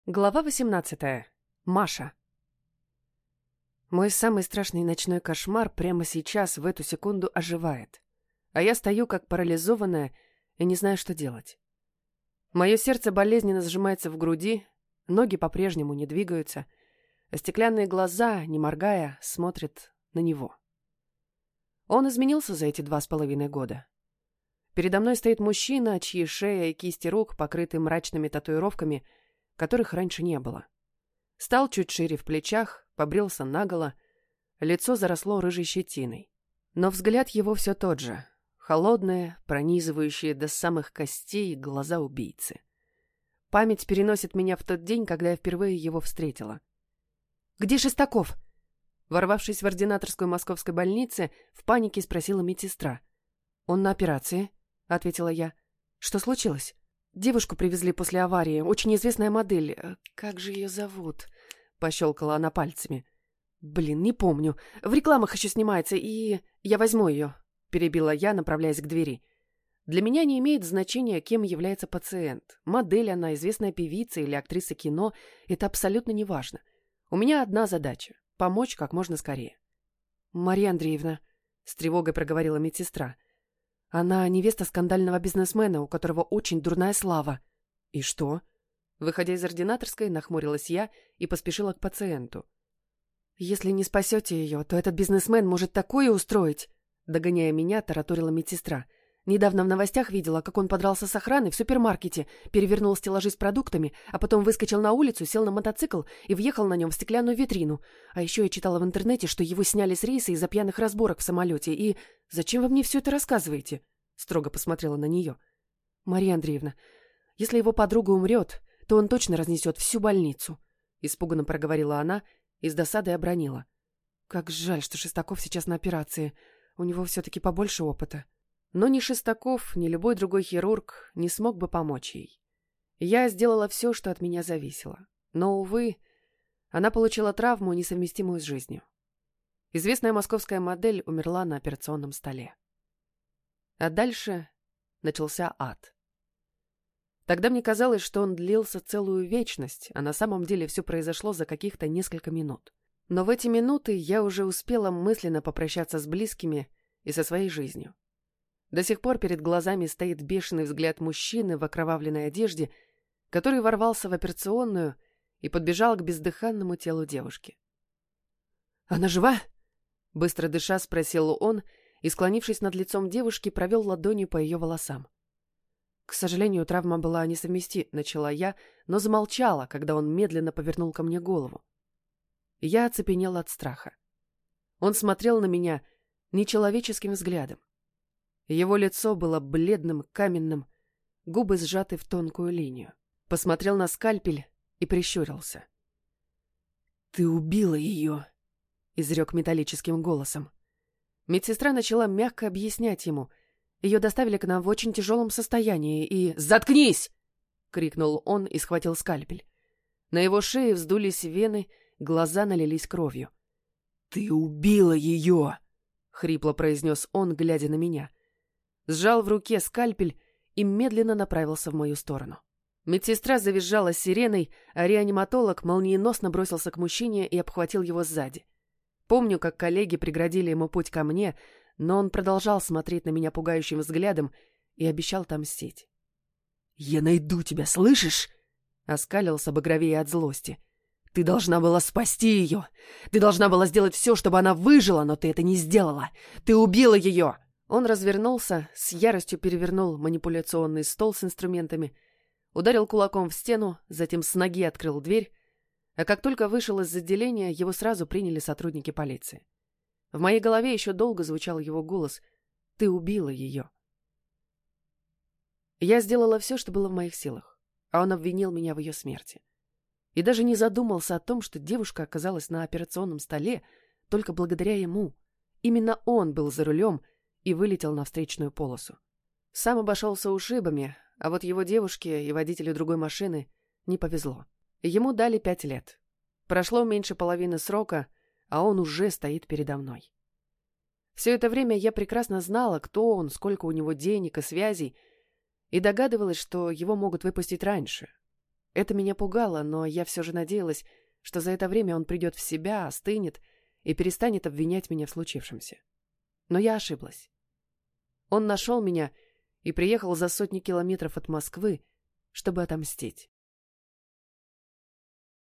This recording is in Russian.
Глава 18. Маша. Мой самый страшный ночной кошмар прямо сейчас, в эту секунду, оживает. А я стою, как парализованная, и не знаю, что делать. Мое сердце болезненно сжимается в груди, ноги по-прежнему не двигаются, а стеклянные глаза, не моргая, смотрят на него. Он изменился за эти 2,5 года. Передо мной стоит мужчина, чьи шея и кисти рук покрыты мрачными татуировками, которых раньше не было. Стал чуть шире в плечах, побрился наголо, лицо заросло рыжей щетиной. Но взгляд его все тот же, холодные, пронизывающие до самых костей глаза убийцы. Память переносит меня в тот день, когда я впервые его встретила. «Где Шестаков?» Ворвавшись в ординаторскую московской больницы, в панике спросила медсестра. «Он на операции», — ответила я. «Что случилось?» «Девушку привезли после аварии, очень известная модель. Как же ее зовут?» — пощелкала она пальцами. «Блин, не помню. В рекламах еще снимается, и я возьму ее», — перебила я, направляясь к двери. «Для меня не имеет значения, кем является пациент. Модель она, известная певица или актриса кино — это абсолютно не важно. У меня одна задача — помочь как можно скорее». «Мария Андреевна», — с тревогой проговорила медсестра, — «она невеста скандального бизнесмена, у которого очень дурная слава». «И что?» Выходя из ординаторской, нахмурилась я и поспешила к пациенту. «Если не спасете ее, то этот бизнесмен может такое устроить», догоняя меня, тараторила медсестра. «Недавно в новостях видела, как он подрался с охраной в супермаркете, перевернул стеллажи с продуктами, а потом выскочил на улицу, сел на мотоцикл и въехал на нем в стеклянную витрину. А еще я читала в интернете, что его сняли с рейса из-за пьяных разборок в самолете. И зачем вы мне все это рассказываете?» Строго посмотрела на нее. «Мария Андреевна, если его подруга умрет, то он точно разнесет всю больницу», испуганно проговорила она и с досадой обронила. «Как жаль, что Шестаков сейчас на операции. У него все-таки побольше опыта». Но ни Шестаков, ни любой другой хирург не смог бы помочь ей. Я сделала все, что от меня зависело. Но, увы, она получила травму, несовместимую с жизнью. Известная московская модель умерла на операционном столе. А дальше начался ад. Тогда мне казалось, что он длился целую вечность, а на самом деле все произошло за каких-то несколько минут. Но в эти минуты я уже успела мысленно попрощаться с близкими и со своей жизнью. До сих пор перед глазами стоит бешеный взгляд мужчины в окровавленной одежде, который ворвался в операционную и подбежал к бездыханному телу девушки. «Она жива?» — быстро дыша спросил он и, склонившись над лицом девушки, провел ладонью по ее волосам. «К сожалению, травма была несовместима», — начала я, но замолчала, когда он медленно повернул ко мне голову. Я оцепенела от страха. Он смотрел на меня нечеловеческим взглядом. Его лицо было бледным, каменным, губы сжаты в тонкую линию. Посмотрел на скальпель и прищурился. «Ты убила ее!» — изрек металлическим голосом. Медсестра начала мягко объяснять ему. Ее доставили к нам в очень тяжелом состоянии и... «Заткнись!» — крикнул он и схватил скальпель. На его шее вздулись вены, глаза налились кровью. «Ты убила ее!» — хрипло произнес он, глядя на меня. Сжал в руке скальпель и медленно направился в мою сторону. Медсестра завизжала сиреной, а реаниматолог молниеносно бросился к мужчине и обхватил его сзади. Помню, как коллеги преградили ему путь ко мне, но он продолжал смотреть на меня пугающим взглядом и обещал отомстить. «Я найду тебя, слышишь?» — оскалился багровее от злости. «Ты должна была спасти ее! Ты должна была сделать все, чтобы она выжила, но ты это не сделала! Ты убила ее!» Он развернулся, с яростью перевернул манипуляционный стол с инструментами, ударил кулаком в стену, затем с ноги открыл дверь, а как только вышел из отделения, его сразу приняли сотрудники полиции. В моей голове еще долго звучал его голос: «Ты убила ее». Я сделала все, что было в моих силах, а он обвинил меня в ее смерти. И даже не задумался о том, что девушка оказалась на операционном столе только благодаря ему. Именно он был за рулем и вылетел на встречную полосу. Сам обошелся ушибами, а вот его девушке и водителю другой машины не повезло. Ему дали 5 лет. Прошло меньше половины срока, а он уже стоит передо мной. Все это время я прекрасно знала, кто он, сколько у него денег и связей, и догадывалась, что его могут выпустить раньше. Это меня пугало, но я все же надеялась, что за это время он придет в себя, остынет и перестанет обвинять меня в случившемся. Но я ошиблась. Он нашел меня и приехал за сотни километров от Москвы, чтобы отомстить.